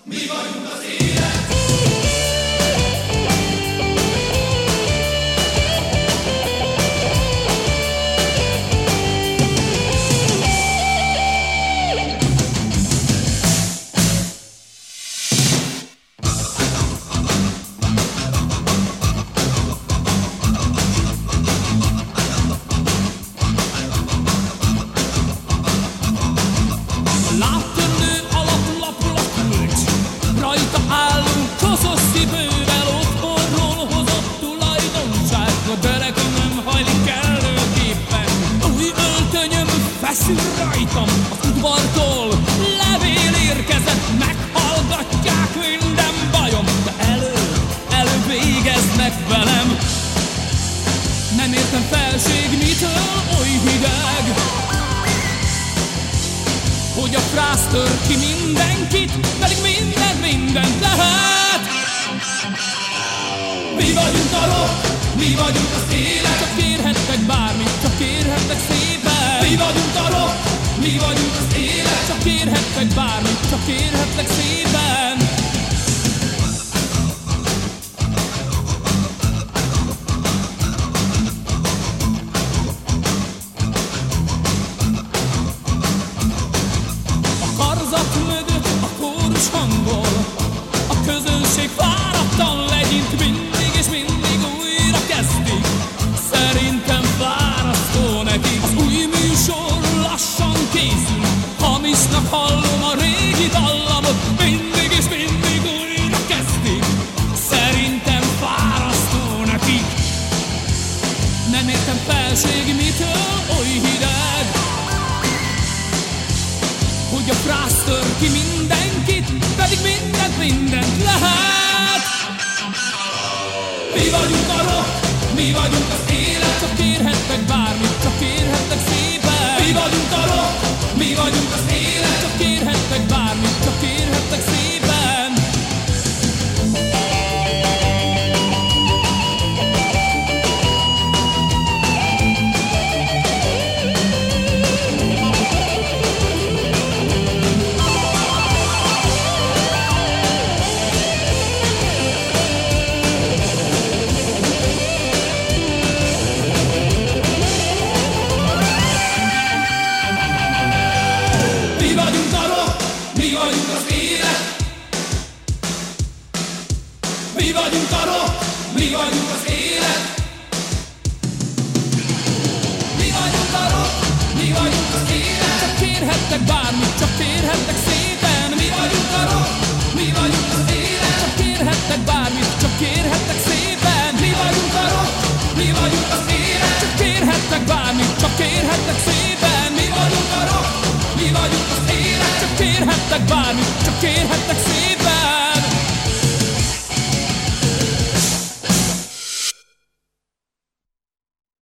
Mi vagyunk az élet. Feszül rajtam az udvartól, levél érkezett, meghallgatják minden bajom, de előbb végeznek velem. Nem értem felség, mitől oly hideg, hogy a frász tör ki mindenkit, pedig mindent lehet. Mi vagyunk a rock, mi vagyunk az élet. Csak kérhettek bármit, csak kérhettek szépen. Mi vagyunk a rock, mi vagyunk az élet. Csak kérhettek bármit, csak kérhettek szépen. A karzat mögött a kórus hangol, a közönség fáradtan legyint, mindig és mindig újra kezdik. Szerintem fárasztó nekik. Az új műsor lassan készül, hamisnak hallom a régi dallamot, mindig és mindig újra kezdik. Szerintem fárasztó nekik. Nem értem felség, mitől oly hideg, hogy a frász tör ki mindenkit, pedig mindent lehet. Mi vagyunk a rock, mi vagyunk az élet. Csak kérhettek bármit, csak kérhettek szépen. Mi vagyunk a rock, mi vagyunk az élet. Csak kérhettek bármit, csak kérhettek szépen. Mi vagyunk a rock, mi vagyunk az élet. Mi vagyunk a rock, mi vagyunk az élet. Mi vagyunk a rock, mi vagyunk az élet. Csak kérhettek bármit, csak kérhettek szépen. Mi vagyunk a rock, mi vagyunk az élet. Csak kérhettek bármit, csak kérhettek szépen. Mi vagyunk a rock, mi vagyunk az élet. Csak kérhettek bármit, csak kérhettek szépen. Mi vagyunk a rock, mi vagyunk az élet. Csak kérhettek bármit, csak kérhettek szépen.